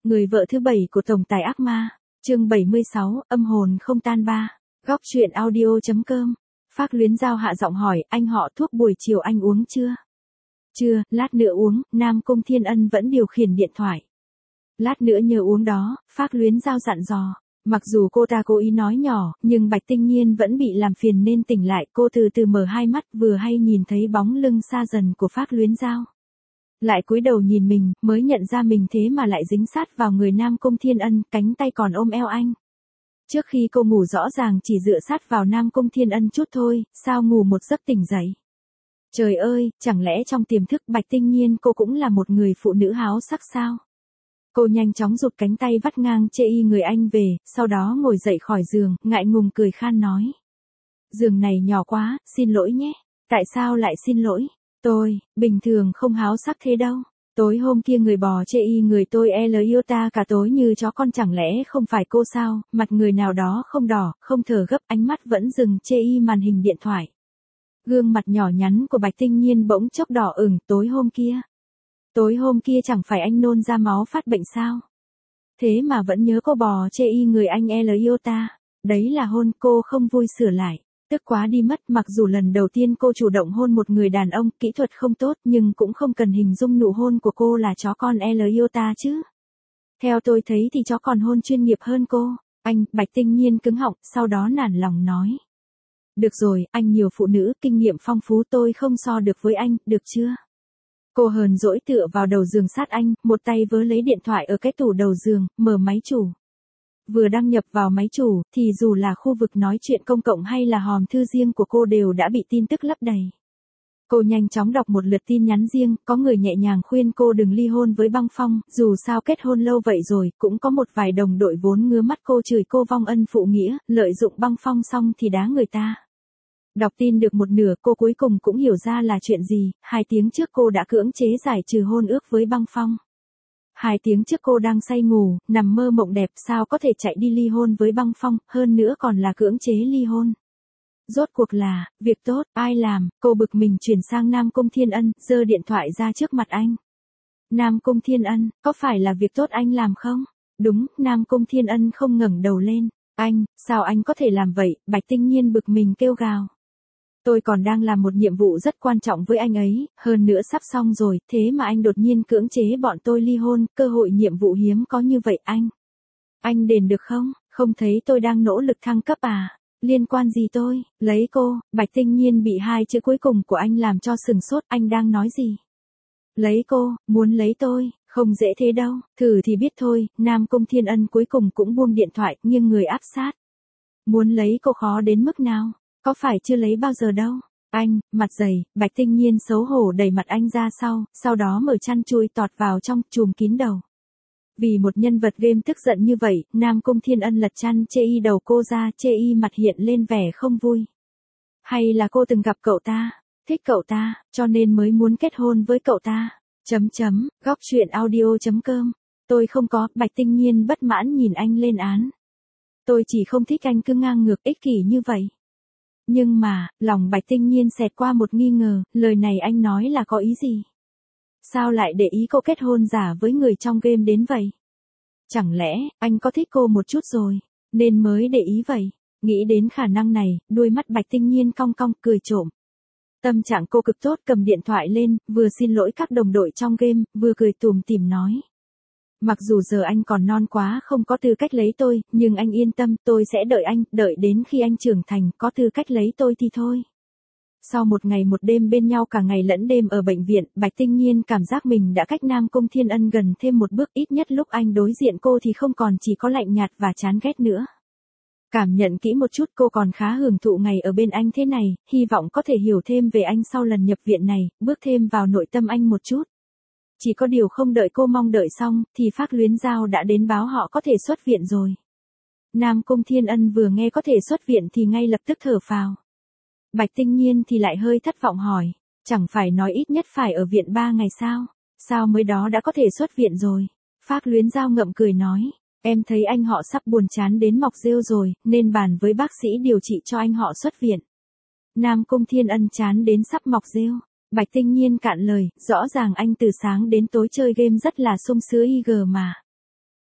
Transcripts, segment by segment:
Người vợ thứ 7 của tổng tài ác ma, chương 76, âm hồn không tan ba. Góc truyện audio.com. Phác Luyến Giao hạ giọng hỏi, anh họ thuốc buổi chiều anh uống chưa? Chưa, lát nữa uống. Nam Cung Thiên Ân vẫn điều khiển điện thoại. Lát nữa nhớ uống đó, Phác Luyến Giao dặn dò. Mặc dù cô ta cố ý nói nhỏ, nhưng Bạch Tinh Nhiên vẫn bị làm phiền nên tỉnh lại. Cô từ từ mở hai mắt, vừa hay nhìn thấy bóng lưng xa dần của Phác Luyến Giao. Lại cúi đầu nhìn mình, mới nhận ra mình thế mà lại dính sát vào người Nam Cung Thiên Ân, cánh tay còn ôm eo anh. Trước khi cô ngủ rõ ràng chỉ dựa sát vào Nam Cung Thiên Ân chút thôi, sao ngủ một giấc tỉnh dậy. Trời ơi, chẳng lẽ trong tiềm thức Bạch Tinh Nhiên cô cũng là một người phụ nữ háo sắc sao? Cô nhanh chóng rụt cánh tay vắt ngang chê y người anh về, sau đó ngồi dậy khỏi giường, ngại ngùng cười khan nói. Giường này nhỏ quá, xin lỗi nhé. Tại sao lại xin lỗi? Tôi, bình thường không háo sắc thế đâu. Tối hôm kia người bò chê y người tôi yêu ta cả tối như chó con, chẳng lẽ không phải cô sao? Mặt người nào đó không đỏ, không thở gấp, ánh mắt vẫn dừng chê y màn hình điện thoại. Gương mặt nhỏ nhắn của Bạch Tinh Nhiên bỗng chốc đỏ ửng. Tối hôm kia chẳng phải anh nôn ra máu phát bệnh sao? Thế mà vẫn nhớ cô bò chê y người anh yêu ta. Đấy là hôn. Cô không vui sửa lại. Tức quá đi mất. Mặc dù lần đầu tiên cô chủ động hôn một người đàn ông, kỹ thuật không tốt, nhưng cũng không cần hình dung nụ hôn của cô là chó con yêu ta chứ. Theo tôi thấy thì chó còn hôn chuyên nghiệp hơn cô. Anh, Bạch Tinh Nhiên cứng họng, sau đó nản lòng nói. Được rồi, anh nhiều phụ nữ, kinh nghiệm phong phú, tôi không so được với anh, được chưa? Cô hờn dỗi tựa vào đầu giường sát anh, một tay vớ lấy điện thoại ở cái tủ đầu giường, mở máy chủ. Vừa đăng nhập vào máy chủ, thì dù là khu vực nói chuyện công cộng hay là hòm thư riêng của cô đều đã bị tin tức lấp đầy. Cô nhanh chóng đọc một lượt tin nhắn riêng, có người nhẹ nhàng khuyên cô đừng ly hôn với Băng Phong, dù sao kết hôn lâu vậy rồi, cũng có một vài đồng đội vốn ngứa mắt cô chửi cô vong ân phụ nghĩa, lợi dụng Băng Phong xong thì đá người ta. Đọc tin được một nửa, cô cuối cùng cũng hiểu ra là chuyện gì. 2 tiếng trước cô đã cưỡng chế giải trừ hôn ước với Băng Phong. 2 tiếng trước cô đang say ngủ, nằm mơ mộng đẹp, sao có thể chạy đi ly hôn với Băng Phong, hơn nữa còn là cưỡng chế ly hôn. Rốt cuộc là, việc tốt, ai làm? Cô bực mình chuyển sang Nam Cung Thiên Ân, giơ điện thoại ra trước mặt anh. Nam Cung Thiên Ân, có phải là việc tốt anh làm không? Đúng. Nam Cung Thiên Ân không ngẩng đầu lên. Anh, sao anh có thể làm vậy? Bạch Tinh Nhiên bực mình kêu gào. Tôi còn đang làm một nhiệm vụ rất quan trọng với anh ấy, hơn nữa sắp xong rồi, thế mà anh đột nhiên cưỡng chế bọn tôi ly hôn, cơ hội nhiệm vụ hiếm có như vậy anh. Anh đền được không? Không thấy tôi đang nỗ lực thăng cấp à? Liên quan gì tôi? Lấy cô? Bạch Tinh Nhiên bị 2 chữ cuối cùng của anh làm cho sừng sốt, anh đang nói gì? Lấy cô, muốn lấy tôi, không dễ thế đâu, thử thì biết thôi. Nam Cung Thiên Ân cuối cùng cũng buông điện thoại, nghiêng người áp sát. Muốn lấy cô khó đến mức nào? Có phải chưa lấy bao giờ đâu? Anh, mặt dày. Bạch Tinh Nhiên xấu hổ đẩy mặt anh ra sau đó mở chăn chui tọt vào trong, trùm kín đầu. Vì một nhân vật game tức giận như vậy, Nam Cung Thiên Ân lật chăn chê y đầu cô ra, chê y mặt hiện lên vẻ không vui. Hay là cô từng gặp cậu ta, thích cậu ta, cho nên mới muốn kết hôn với cậu ta? Góc truyện audio.com. Tôi không có. Bạch Tinh Nhiên bất mãn nhìn anh lên án. Tôi chỉ không thích anh cứ ngang ngược ích kỷ như vậy. Nhưng mà, lòng Bạch Tinh Nhiên xẹt qua một nghi ngờ, lời này anh nói là có ý gì? Sao lại để ý cô kết hôn giả với người trong game đến vậy? Chẳng lẽ, anh có thích cô một chút rồi, nên mới để ý vậy? Nghĩ đến khả năng này, đuôi mắt Bạch Tinh Nhiên cong cong, cười trộm. Tâm trạng cô cực tốt, cầm điện thoại lên, vừa xin lỗi các đồng đội trong game, vừa cười tủm tỉm nói. Mặc dù giờ anh còn non quá không có tư cách lấy tôi, nhưng anh yên tâm, tôi sẽ đợi anh, đợi đến khi anh trưởng thành, có tư cách lấy tôi thì thôi. Sau một ngày một đêm bên nhau cả ngày lẫn đêm ở bệnh viện, Bạch Tinh Nhiên cảm giác mình đã cách Nam Cung Thiên Ân gần thêm một bước, ít nhất lúc anh đối diện cô thì không còn chỉ có lạnh nhạt và chán ghét nữa. Cảm nhận kỹ một chút, cô còn khá hưởng thụ ngày ở bên anh thế này, hy vọng có thể hiểu thêm về anh sau lần nhập viện này, bước thêm vào nội tâm anh một chút. Chỉ có điều không đợi cô mong đợi xong, thì Phác Luyến Giao đã đến báo họ có thể xuất viện rồi. Nam Cung Thiên Ân vừa nghe có thể xuất viện thì ngay lập tức thở phào. Bạch Tinh Nhiên thì lại hơi thất vọng hỏi, chẳng phải nói ít nhất phải ở viện 3 ngày sao? Sao mới đó đã có thể xuất viện rồi? Phác Luyến Giao ngậm cười nói, em thấy anh họ sắp buồn chán đến mọc rêu rồi, nên bàn với bác sĩ điều trị cho anh họ xuất viện. Nam Cung Thiên Ân chán đến sắp mọc rêu. Bạch Tinh Nhiên cạn lời, rõ ràng anh từ sáng đến tối chơi game rất là sung sướng IG mà.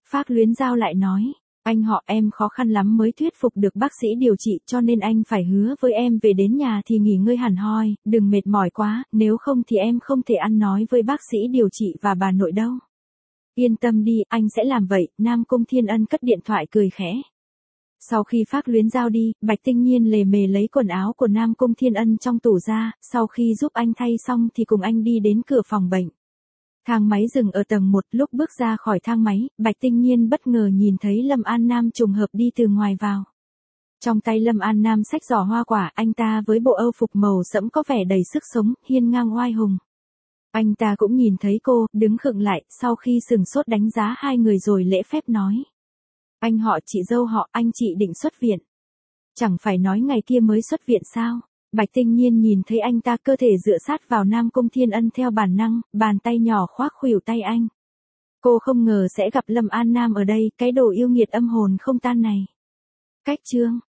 Phác Luyến Giao lại nói, anh họ em khó khăn lắm mới thuyết phục được bác sĩ điều trị cho nên anh phải hứa với em về đến nhà thì nghỉ ngơi hẳn hoi, đừng mệt mỏi quá, nếu không thì em không thể ăn nói với bác sĩ điều trị và bà nội đâu. Yên tâm đi, anh sẽ làm vậy, Nam Cung Thiên Ân cất điện thoại cười khẽ. Sau khi Phác Luyến Giao đi, Bạch Tinh Nhiên lề mề lấy quần áo của Nam Cung Thiên Ân trong tủ ra, sau khi giúp anh thay xong thì cùng anh đi đến cửa phòng bệnh. Thang máy dừng ở tầng 1, lúc bước ra khỏi thang máy, Bạch Tinh Nhiên bất ngờ nhìn thấy Lâm An Nam trùng hợp đi từ ngoài vào. Trong tay Lâm An Nam xách giỏ hoa quả, anh ta với bộ âu phục màu sẫm có vẻ đầy sức sống, hiên ngang oai hùng. Anh ta cũng nhìn thấy cô, đứng khựng lại, sau khi sừng sốt đánh giá hai người rồi lễ phép nói. Anh họ chị dâu họ, anh chị định xuất viện. Chẳng phải nói ngày kia mới xuất viện sao? Bạch Tinh Nhiên nhìn thấy anh ta cơ thể dựa sát vào Nam Cung Thiên Ân theo bản năng, bàn tay nhỏ khoác khuỷu tay anh. Cô không ngờ sẽ gặp Lâm An Nam ở đây, cái đồ yêu nghiệt âm hồn không tan này. Cách chương